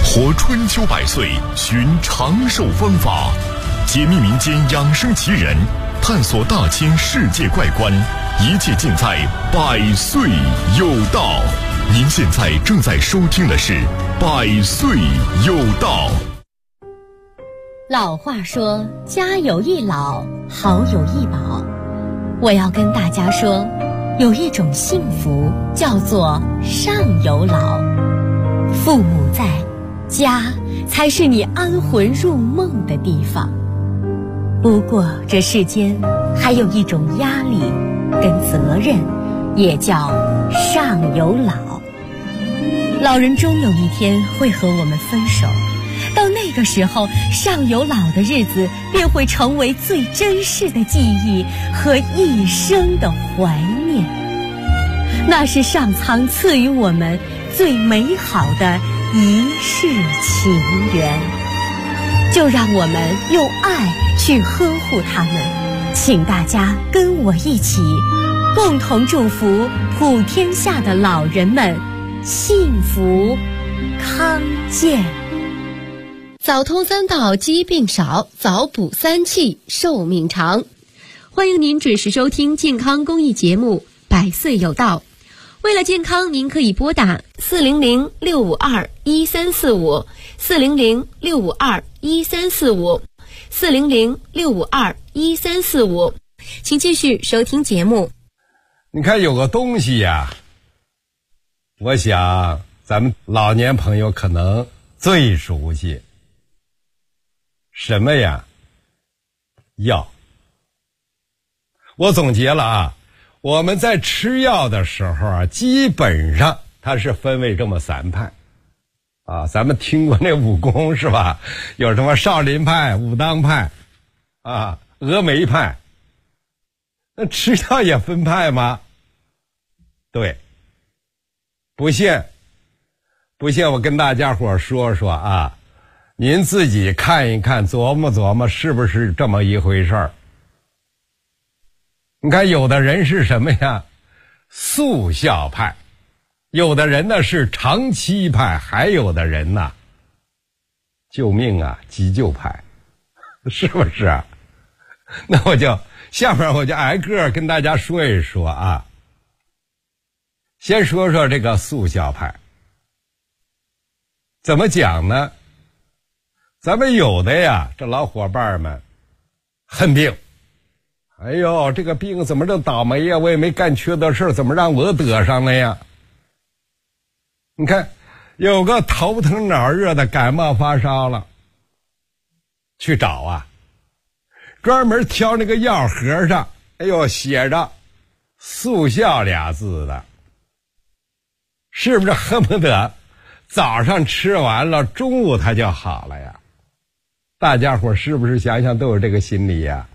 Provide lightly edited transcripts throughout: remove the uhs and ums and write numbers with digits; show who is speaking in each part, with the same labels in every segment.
Speaker 1: 活春秋百岁，寻长寿方法，解密民间养生奇人，探索大千世界怪观，一切尽在百岁有道。您现在正在收听的是百岁有道。
Speaker 2: 老话说，家有一老，好有一宝。我要跟大家说，有一种幸福叫做上有老。父母在，家才是你安魂入梦的地方。不过这世间还有一种压力跟责任，也叫上有老。老人终有一天会和我们分手，到那个时候，上有老的日子便会成为最珍视的记忆和一生的怀念。那是上苍赐予我们最美好的一世情缘，就让我们用爱去呵护他们。请大家跟我一起，共同祝福普天下的老人们幸福康健。
Speaker 3: 早通三到，疾病少；早补三气，寿命长。欢迎您准时收听健康公益节目《百岁有道》。为了健康，您可以拨打400-652-1345、400-652-1345、400-652-1345。请继续收听节目。
Speaker 4: 你看，有个东西呀，我想咱们老年朋友可能最熟悉。什么呀？药。我总结了啊，我们在吃药的时候啊，基本上它是分为这么三派啊。咱们听过那武功是吧？有什么少林派、武当派啊、峨眉派。那吃药也分派吗？对。不信我跟大家伙说说啊，您自己看一看，琢磨琢磨是不是这么一回事儿。你看有的人是什么呀？速效派，有的人呢是长期派，还有的人呢救命啊急救派，是不是啊？那下面我就挨个跟大家说一说啊。先说说这个速效派。怎么讲呢？咱们有的呀，这老伙伴们恨病，哎呦，这个病怎么这倒霉呀？我也没干缺德事，怎么让我得上了呀？你看，有个头疼脑热的感冒发烧了，去找啊，专门挑那个药盒上，哎呦，写着速效俩字的，是不是恨不得早上吃完了，中午它就好了呀？大家伙是不是想想都有这个心理呀？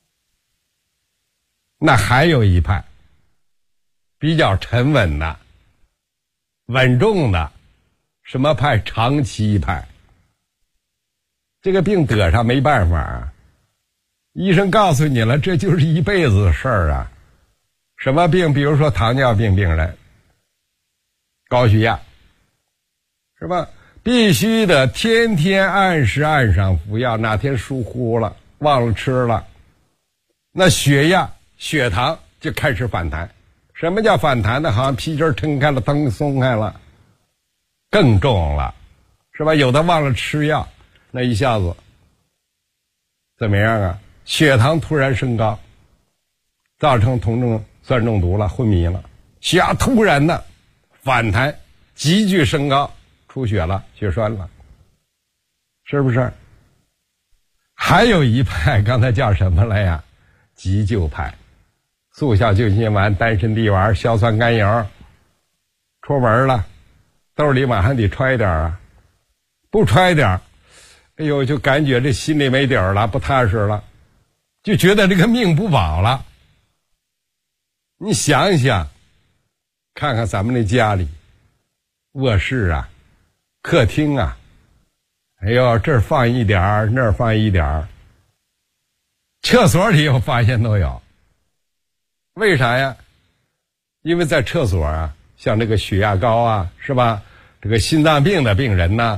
Speaker 4: 那还有一派比较沉稳的、稳重的，什么派？长期派。这个病得上没办法啊，医生告诉你了，这就是一辈子的事儿啊。什么病？比如说糖尿病病人、高血压，是吧？必须的天天按时按上服药，哪天疏忽了忘了吃了，那血压血糖就开始反弹。什么叫反弹呢？好像皮筋撑开了，灯松开了，更重了，是吧？有的忘了吃药，那一下子怎么样啊？血糖突然升高，造成酮症酸中毒了，昏迷了，血压突然的反弹急剧升高，出血了，血栓了，是不是？还有一派，刚才叫什么了呀？急救派。速效救心丸、丹参地丸、硝酸甘油，出门了，兜里马上得揣点啊，不揣点，哎呦，就感觉这心里没底儿了，不踏实了，就觉得这个命不保了。你想想，看看咱们那家里，卧室啊，客厅啊，哎呦，这儿放一点儿，那儿放一点儿，厕所里我发现都有。为啥呀？因为在厕所啊，像这个血压高啊，是吧？这个心脏病的病人呢，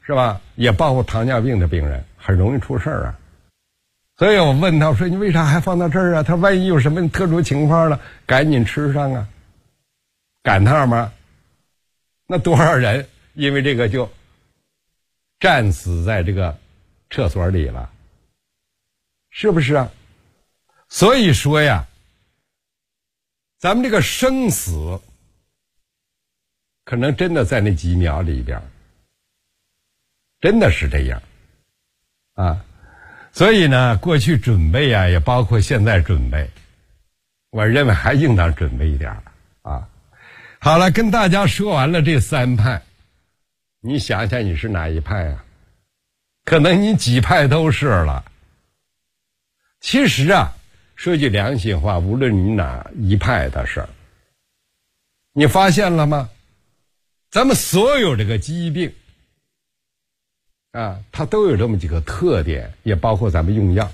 Speaker 4: 是吧？也包括糖尿病的病人，很容易出事儿啊。所以我问他，我说你为啥还放到这儿啊？他万一有什么特殊情况了，赶紧吃上啊。赶趟吗？那多少人因为这个就战死在这个厕所里了，是不是啊？所以说呀，咱们这个生死可能真的在那几秒里边，真的是这样啊。所以呢，过去准备啊，也包括现在准备，我认为还应当准备一点啊。好了，跟大家说完了这三派，你想想你是哪一派啊？可能你几派都是了。其实啊，说句良心话，无论你哪一派的事儿，你发现了吗？咱们所有这个疾病啊，它都有这么几个特点，也包括咱们用药。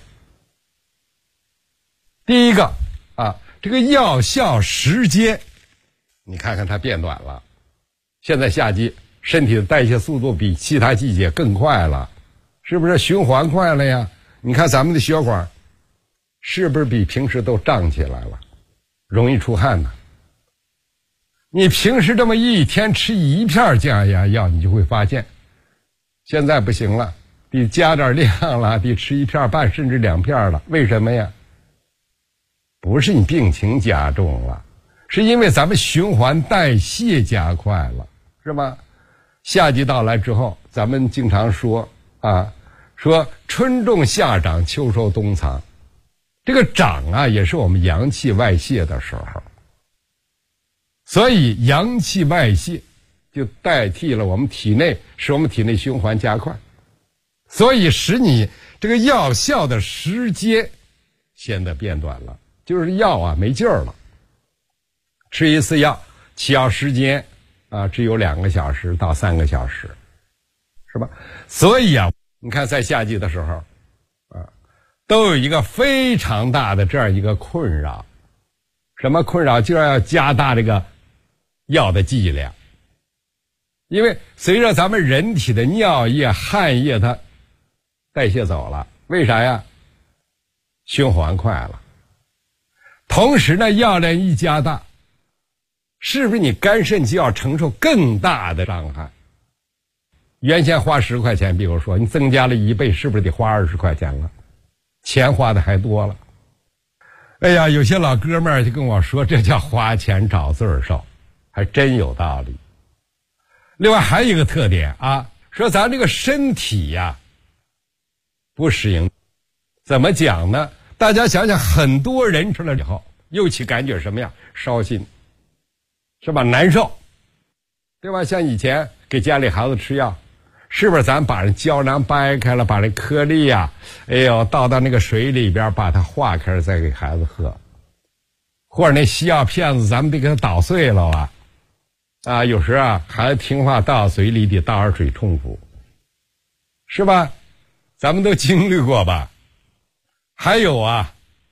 Speaker 4: 第一个啊，这个药效时间，你看看它变短了。现在夏季，身体的代谢速度比其他季节更快了，是不是循环快了呀？你看咱们的血管是不是比平时都胀起来了，容易出汗呢？你平时这么一天吃一片降压药，你就会发现现在不行了，得加点量了，得吃1片半甚至2片了。为什么呀？不是你病情加重了，是因为咱们循环代谢加快了，是吧？夏季到来之后，咱们经常说啊，说春种夏长，秋收冬藏。这个长啊，也是我们阳气外泄的时候，所以阳气外泄就代替了我们体内，使我们体内循环加快，所以使你这个药效的时间显得变短了，就是药啊没劲儿了。吃一次药起药时间啊只有2个小时到3个小时，是吧？所以啊，你看在夏季的时候啊，都有一个非常大的这样一个困扰。什么困扰？就要加大这个药的剂量。因为随着咱们人体的尿液、汗液它代谢走了，为啥呀？循环快了。同时呢，药量一加大，是不是你肝肾就要承受更大的伤害？原先花10块钱，比如说你增加了1倍，是不是得花20块钱了？钱花的还多了。哎呀，有些老哥们儿就跟我说，这叫花钱找罪受，还真有道理。另外还有一个特点啊，说咱这个身体呀不适应，怎么讲呢？大家想想，很多人吃了以后，尤其感觉什么样？烧心，是吧？难受，对吧？像以前给家里孩子吃药，是不是咱把人胶囊掰开了，把这颗粒呀，哎呦，倒到那个水里边，把它化开了再给孩子喝？或者那西药片子，咱们得给它捣碎了啊。啊，有时啊，孩子听话倒水里得倒点水冲服，是吧？咱们都经历过吧？还有啊，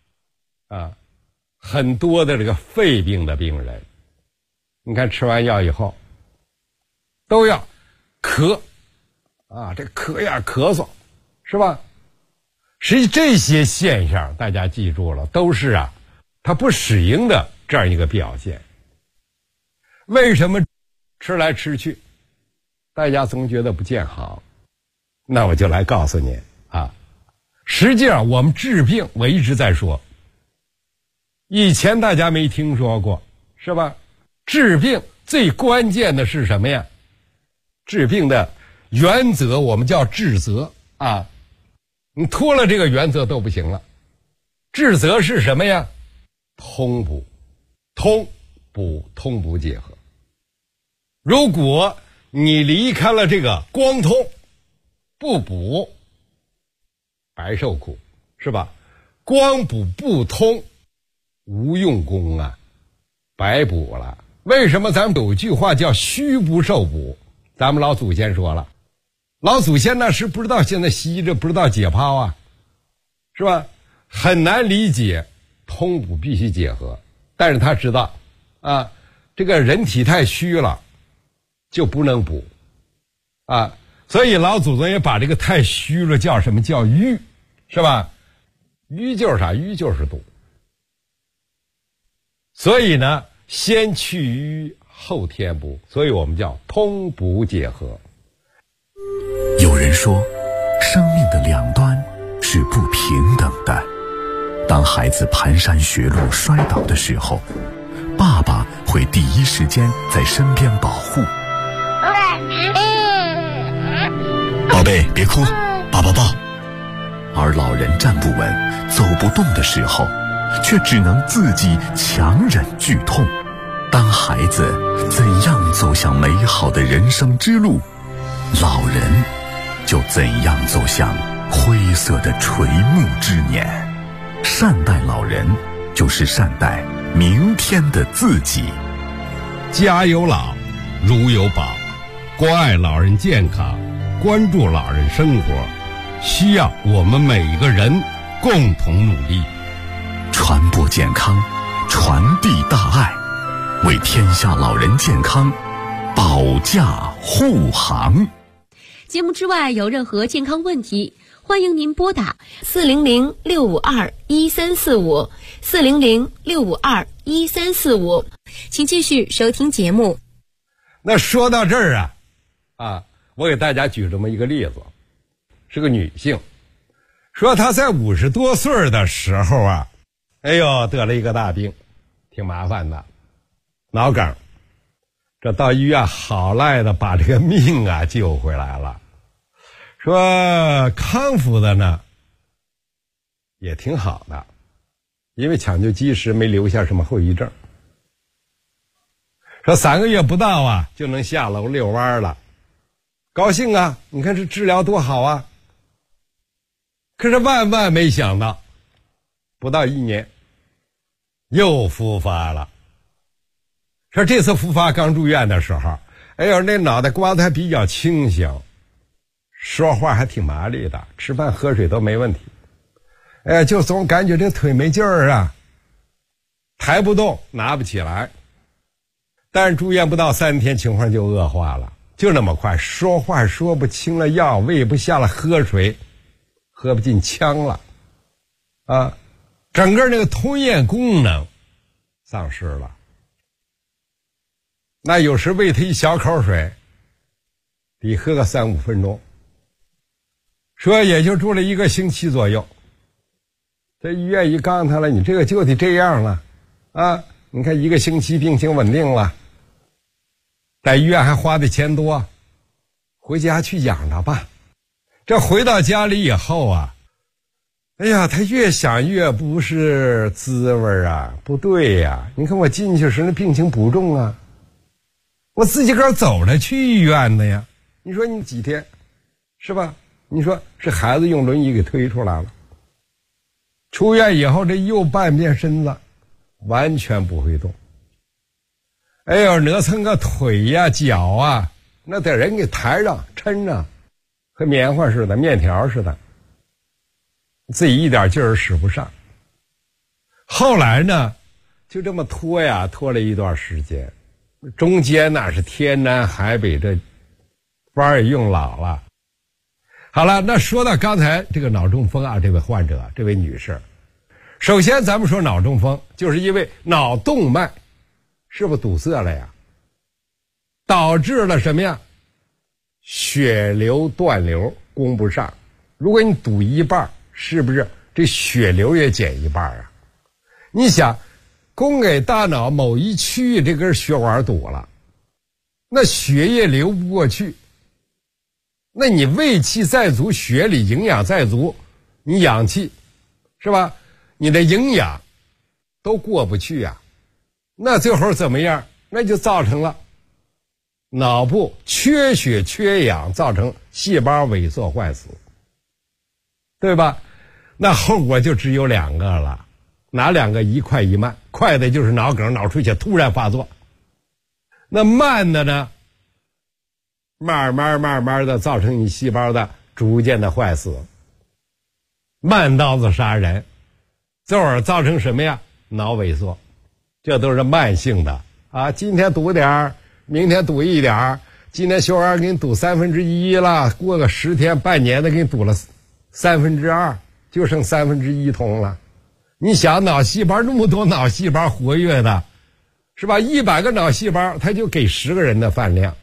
Speaker 4: 很多的这个肺病的病人，你看吃完药以后，都要咳，啊，这咳呀咳嗽，是吧？实际这些现象，大家记住了，都是啊，它不适应的这样一个表现。为什么吃来吃去大家总觉得不见好？那我就来告诉你啊，实际上我们治病，我一直在说，以前大家没听说过，是吧？治病最关键的是什么呀？治病的原则我们叫治则啊，你脱了这个原则都不行了。治则是什么呀？通补，通补结合。如果你离开了这个光通不补，白受苦，是吧？光补不通无用功啊，白补了。为什么咱们有句话叫虚不受补？咱们老祖先说了，老祖先那是不知道现在西医这不知道解剖啊，是吧？很难理解通补必须结合，但是他知道啊，这个人体太虚了就不能补啊， 所以老祖宗也把这个太虚了叫什么？叫瘀，是吧？瘀就是啥？瘀就是堵。所以呢，先去瘀后添补，所以我们叫通补结合。
Speaker 5: 有人说，生命的两端是不平等的。当孩子蹒跚学路摔倒的时候，爸爸会第一时间在身边保护。宝贝，别哭，爸爸抱。而老人站不稳、走不动的时候，却只能自己强忍剧痛。当孩子怎样走向美好的人生之路，老人就怎样走向灰色的垂暮之年。善待老人，就是善待明天的自己。
Speaker 4: 家有老，如有宝，关爱老人健康，关注老人生活，需要我们每一个人共同努力，
Speaker 5: 传播健康，传递大爱，为天下老人健康保驾护航。
Speaker 3: 节目之外有任何健康问题，欢迎您拨打400-652-1345 400-652-1345，请继续收听节目。
Speaker 4: 那说到这儿我给大家举这么一个例子，是个女性，说她在50多岁的时候得了一个大病，挺麻烦的，脑梗。这到医院好赖的把这个命救回来了，说康复的呢也挺好的，因为抢救及时，没留下什么后遗症。说3个月不到就能下楼遛弯了，高兴啊！你看这治疗多好啊！可是万万没想到，不到1年又复发了。说这次复发刚住院的时候，那脑袋瓜子还比较清醒，说话还挺麻利的，吃饭喝水都没问题。就总感觉这腿没劲儿抬不动，拿不起来。但是住院不到3天，情况就恶化了，就那么快，说话说不清了，药喂不下了，喝水喝不进腔了，整个那个吞咽功能丧失了。那有时喂他一小口水，得喝个3-5分钟。说也就住了1个星期左右，这医院一告诉他了，你这个就得这样了你看1个星期病情稳定了，在医院还花的钱多，回家去养着吧。这回到家里以后他越想越不是滋味不对呀。你看我进去时那病情不重我自己个儿走着去医院的呀。你说你几天是吧？你说是孩子用轮椅给推出来了，出院以后这右半边身子完全不会动。哪蹭个腿脚那得人给抬着抻着，和棉花似的，面条似的，自己一点劲儿使不上。后来呢就这么拖了一段时间，中间那是天南海北，这班也用老了。好了，那说到刚才这个脑中风这位患者，这位女士，首先咱们说脑中风就是因为脑动脉是不是堵塞了呀，导致了什么呀？血流断流，供不上。如果你堵一半，是不是这血流也减一半你想供给大脑某一区域这根血管堵了，那血液流不过去，那你胃气再足，血里营养再足，你氧气是吧，你的营养都过不去那最后怎么样？那就造成了脑部缺血缺氧，造成细胞萎缩坏死，对吧？那后果就只有2个了。哪2个？一快一慢。快的就是脑梗、脑出血突然发作，那慢的呢，慢慢的造成你细胞的逐渐的坏死，慢刀子杀人，最后造成什么呀？脑萎缩。这都是慢性的今天堵点儿，明天堵一点儿， 今天血管给你堵1/3了，过个10天半年的给你堵了2/3，就剩1/3通了。你想脑细胞那么多脑细胞活跃的，是吧？100个脑细胞它就给10个人的饭量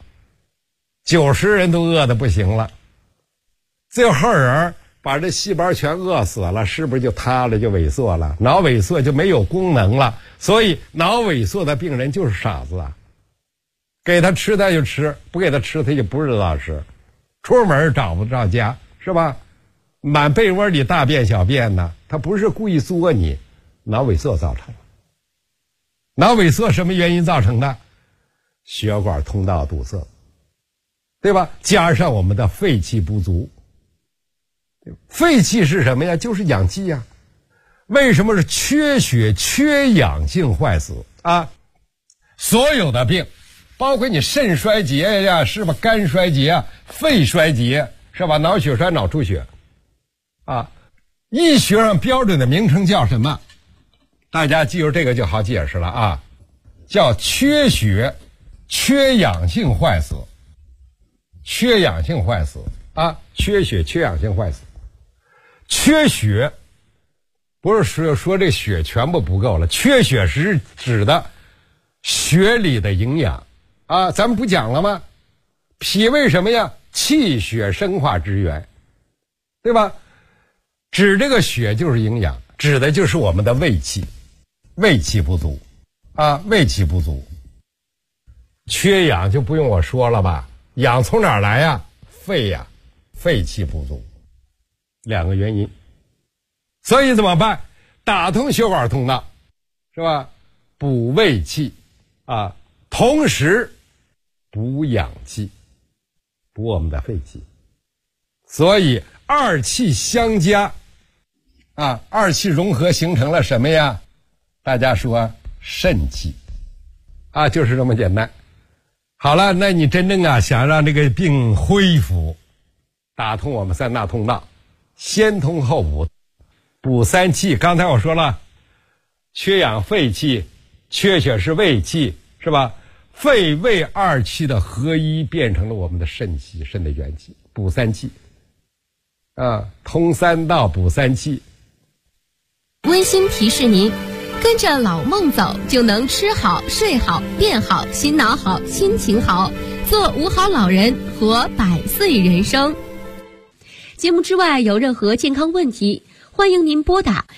Speaker 4: ，90人都饿得不行了。最后人把这细胞全饿死了，是不是就塌了，就萎缩了？脑萎缩就没有功能了。所以脑萎缩的病人就是傻子啊，给他吃他就吃，不给他吃他就不知道吃，出门找不着家，是吧？满被窝里大便小便呢，他不是故意作你，脑萎缩造成的。脑萎缩什么原因造成的？血管通道堵塞，对吧？加上我们的肺气不足。肺气是什么呀？就是氧气呀。为什么是缺血缺氧性坏死啊？所有的病，包括你肾衰竭呀，是吧？肝衰竭啊，肺衰竭，是吧？脑血栓、脑出血啊，医学上标准的名称叫什么？大家记住这个就好解释了啊，叫缺血缺氧性坏死。缺氧性坏死啊，缺血缺氧性坏死。缺血不是说这血全部不够了，缺血是指的血里的营养啊，咱们不讲了吗？脾胃什么呀？气血生化之源，对吧？指这个血就是营养，指的就是我们的胃气，胃气不足啊，胃气不足。缺氧就不用我说了吧，氧从哪儿来呀？肺呀，肺气不足。2个原因，所以怎么办？打通血管通道，是吧？补胃气啊，同时补氧气，补我们的肺气。所以二气相加啊，二气融合形成了什么呀？大家说肾气啊，就是这么简单。好了，那你真正想让这个病恢复，打通我们3大通道，先通后补，补3气。刚才我说了，缺氧肺气，缺血是胃气，是吧？肺胃2气的合一变成了我们的肾气，肾的元气，补3气啊，通3道补3气。
Speaker 3: 温馨提示您，跟着老孟走就能吃好睡好变好，心脑好心情好，做5好老人，活100岁人生。节目之外有任何健康问题，欢迎您拨打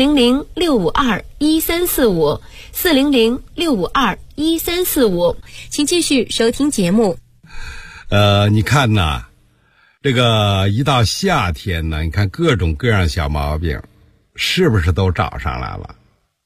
Speaker 3: 400-652-1345 400-652-1345，请继续收听节目。
Speaker 4: 你看呐，这个一到夏天呢，你看各种各样小毛病是不是都找上来了？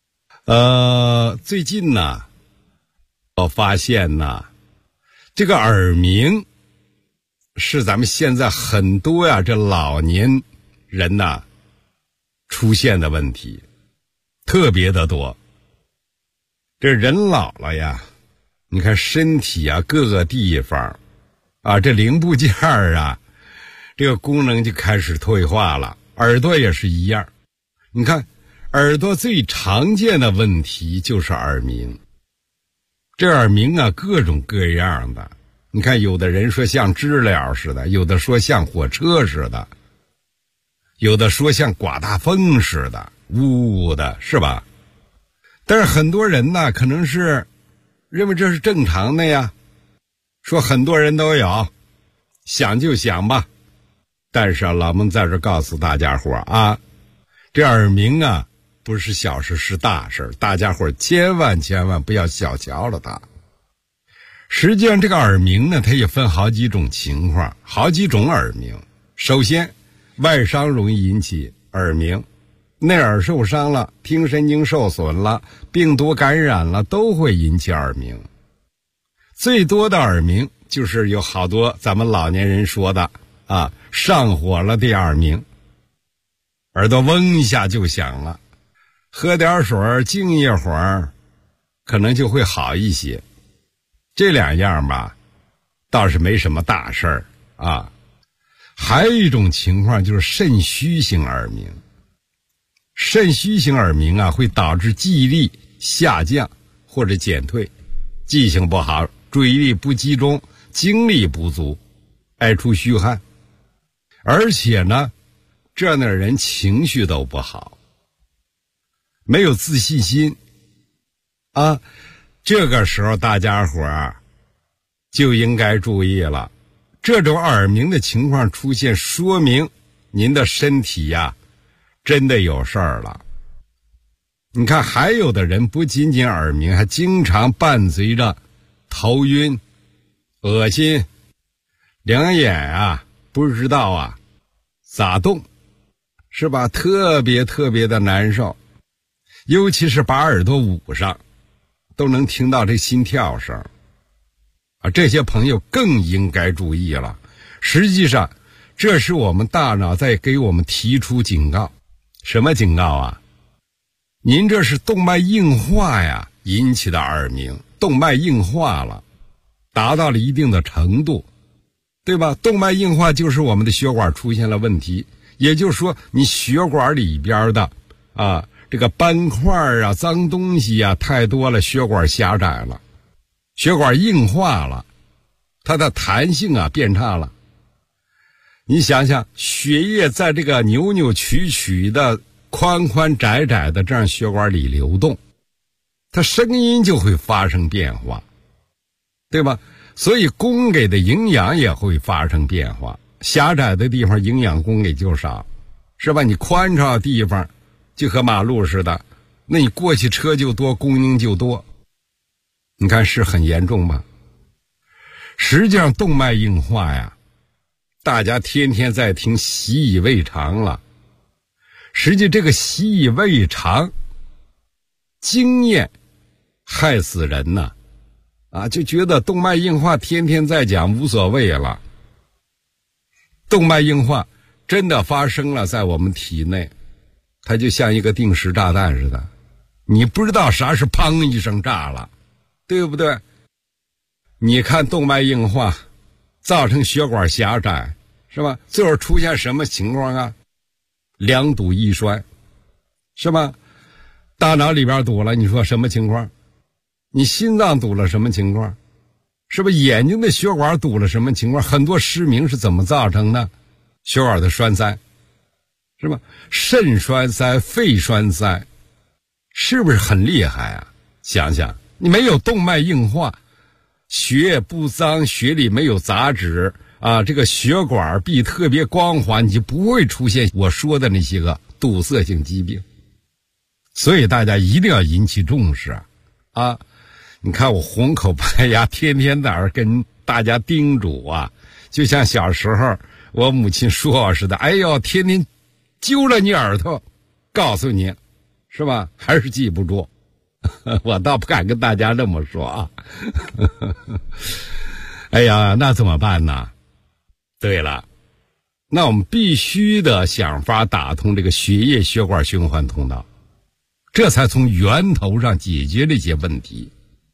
Speaker 4: 最近呢，我发现呢，这个耳鸣是咱们现在很多这老年人呐出现的问题，特别的多。这人老了呀，你看身体各个地方这零部件这个功能就开始退化了。耳朵也是一样，你看耳朵最常见的问题就是耳鸣。这耳鸣各种各样的，你看有的人说像知了似的，有的说像火车似的，有的说像刮大风似的，呜呜的，是吧？但是很多人呢，可能是认为这是正常的呀，说很多人都有，想就想吧。但是老孟在这告诉大家伙这耳鸣不是小事，是大事，大家伙千万不要小瞧了它。实际上这个耳鸣呢，它也分好几种情况，好几种耳鸣。首先，外伤容易引起耳鸣，内耳受伤了，听神经受损了，病毒感染了，都会引起耳鸣。最多的耳鸣就是有好多咱们老年人说的上火了的耳鸣，耳朵嗡一下就响了，喝点水静一会儿可能就会好一些。这2样吧倒是没什么大事儿还有一种情况就是肾虚型耳鸣。肾虚型耳鸣会导致记忆力下降或者减退，记性不好，注意力不集中， 精力不足，爱出虚汗，而且呢，这样的人情绪都不好，没有自信心啊。这个时候大家伙儿就应该注意了，这种耳鸣的情况出现，说明您的身体呀，真的有事儿了。你看，还有的人不仅仅耳鸣，还经常伴随着头晕、恶心、两眼啊不知道啊咋动，是吧？特别的难受，尤其是把耳朵捂上，都能听到这心跳声啊。这些朋友更应该注意了。实际上，这是我们大脑在给我们提出警告。什么警告啊？您这是动脉硬化呀引起的耳鸣，动脉硬化了，达到了一定的程度，对吧？动脉硬化就是我们的血管出现了问题，也就是说你血管里边的这个斑块啊、脏东西啊太多了，血管狭窄了，血管硬化了，它的弹性啊变差了。你想想，血液在这个扭扭曲曲的宽宽窄窄的这样血管里流动，它声音就会发生变化，对吧？所以供给的营养也会发生变化，狭窄的地方营养供给就少，是吧？你宽敞的地方就和马路似的，那你过去车就多，供应就多，你看是很严重吧？实际上动脉硬化呀，大家天天在听，习以为常了。实际这个习以为常经验害死人呐！就觉得动脉硬化天天在讲无所谓了。动脉硬化真的发生了在我们体内，它就像一个定时炸弹似的，你不知道啥是砰一声炸了，对不对？你看动脉硬化造成血管狭窄，是吧？最后出现什么情况啊？两堵一衰，是吧？大脑里边堵了，你说什么情况？你心脏堵了什么情况？是不是眼睛的血管堵了什么情况？很多失明是怎么造成的？血管的栓塞，是吧？肾栓塞、肺栓塞，是不是很厉害啊？想想，你没有动脉硬化，血液不脏，血里没有杂质这个血管壁特别光滑，你就不会出现我说的那些个堵塞性疾病。所以大家一定要引起重视啊！你看我红口白牙，天天在这跟大家叮嘱就像小时候我母亲说我似的，哎呦，天天揪着你耳朵告诉你，是吧？还是记不住。我倒不敢跟大家这么说哎呀，那怎么办呢？对了，那我们必须得想法打通这个血液血管循环通道，这才从源头上解决这些问题。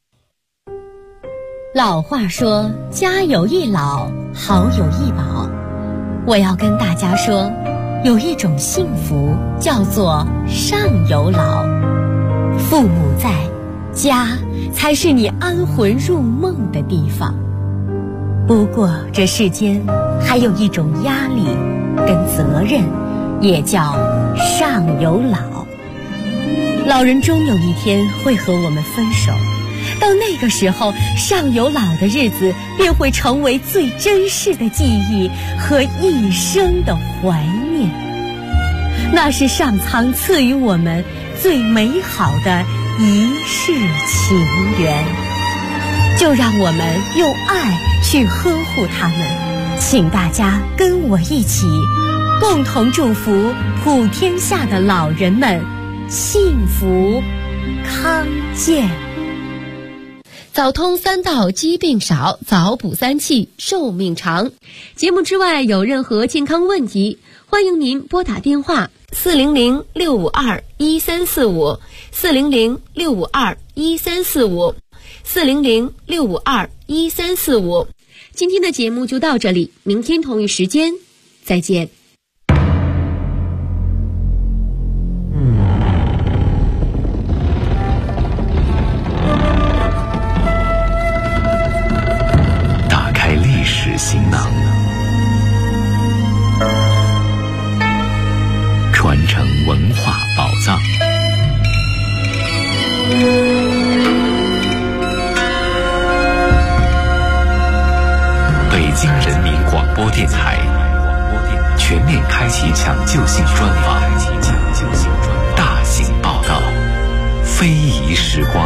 Speaker 2: 老话说，家有一老，好有一宝。我要跟大家说，有一种幸福叫做上有老。父母在，家才是你安魂入梦的地方。不过这世间还有一种压力跟责任，也叫上有老。老人终有一天会和我们分手，到那个时候，上有老的日子便会成为最珍视的记忆和一生的怀念。那是上苍赐予我们最美好的一世情缘，就让我们用爱去呵护他们。请大家跟我一起，共同祝福普天下的老人们幸福康健。
Speaker 3: 早通三道，疾病少；早补三气，寿命长。节目之外有任何健康问题，欢迎您拨打电话400-652-1345 400-652-1345 400-652-1345。今天的节目就到这里，明天同一时间再见。
Speaker 5: 京人民广播电台全面开启抢救性专访，大型报告，非遗时光。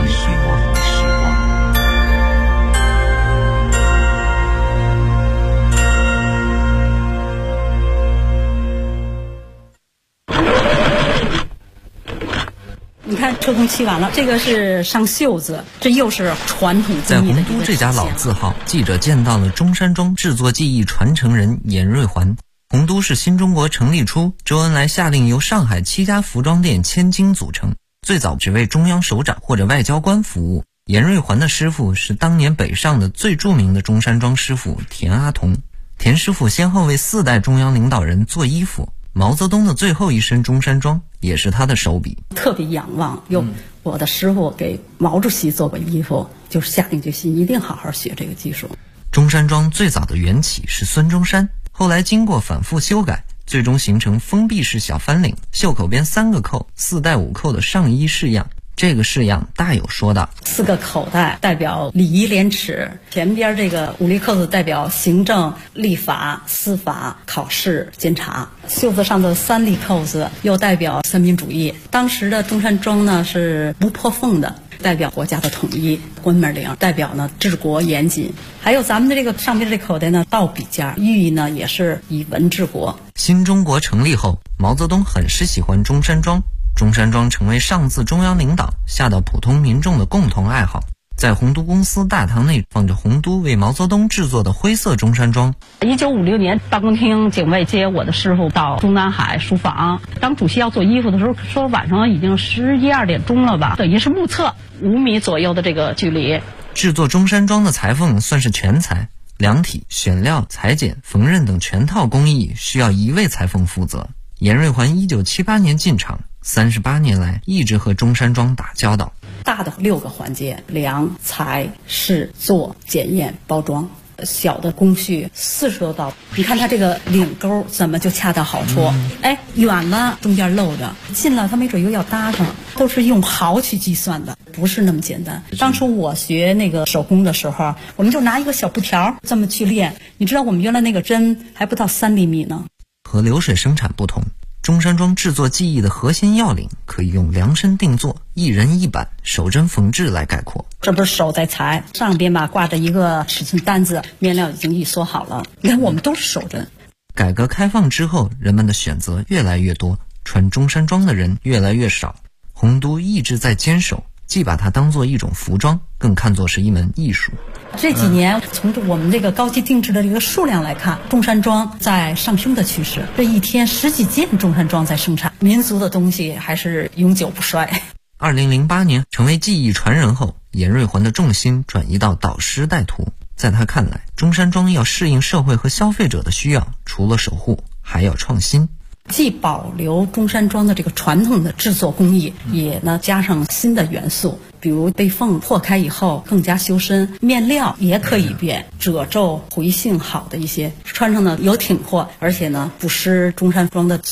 Speaker 6: 你看车工漆完了，这个是上袖子，这又是传统工艺的。
Speaker 7: 在洪都这家老字号，记者见到了中山装制作技艺传承人严瑞环。洪都是新中国成立初，周恩来下令由上海7家服装店千金组成，最早只为中央首长或者外交官服务。严瑞环的师傅是当年北上的最著名的中山装师傅田阿童。田师傅先后为4代中央领导人做衣服，毛泽东的最后一身中山装也是他的手笔。
Speaker 6: 特别仰望，我的师傅给毛主席做过衣服，就是下定决心一定好好学这个技术。
Speaker 7: 中山装最早的缘起是孙中山，后来经过反复修改，最终形成封闭式小翻领，袖口边3个扣，4带5扣的上衣式样。这个式样大有说道：4个口袋代表礼仪廉耻，前边这个5粒扣子代表行政、立法、司法、考试、监察，袖子上的3粒扣子又代表三民主义。当时的中山装呢是不破缝的，代表国家的统一；关门领代表呢治国严谨。还有咱们的这个上边这口袋呢倒笔尖，寓意呢也是以文治国。新中国成立后，毛泽东很是喜欢中山装，中山装成为上自中央领导下到普通民众的共同爱好。在洪都公司大堂内放着洪都为毛泽东制作的灰色中山装。
Speaker 6: 1956年，办公厅警卫接我的师傅到中南海书房。当主席要做衣服的时候，说晚上已经11、12点钟了吧，等于是目测5米左右的这个距离。
Speaker 7: 制作中山装的裁缝算是全才，量体、选料、裁剪、缝纫等全套工艺需要1位裁缝负责。严瑞环1978年进场，38年来一直和中山装打交道。大的6个环节：量、裁、试、做、检验、包装。小的工序40多道。你看它这个领钩怎么就恰到好处？远了中间露着，近了它没准又要搭上，都是用毫去计算的，不是那么简单。当初我学那个手工的时候，我们就拿一个小布条这么去练。你知道我们原来那个针还不到3厘米呢。和流水生产不同，中山装制作技艺的核心要领可以用量身定做、一人一板、手针缝制来概括。这不是手在裁，上边吧挂着一个尺寸单子，面料已经一缩好了。你看我们都是手针。改革开放之后，人们的选择越来越多，穿中山装的人越来越少。洪都一直在坚守，既把它当作一种服装，更看作是一门艺术。这几年从我们这个高级定制的这个数量来看，中山装在上升的趋势。这一天10几件中山装在生产，民族的东西还是永久不衰。2008年成为技艺传人后，严瑞环的重心转移到导师带徒。在他看来，中山装要适应社会和消费者的需要，除了守护，还要创新。既保留中山装的这个传统的制作工艺，也呢加上新的元素，比如被缝破开以后更加修身，面料也可以变，褶皱回性好的一些，穿上呢有挺阔，而且呢不失中山装的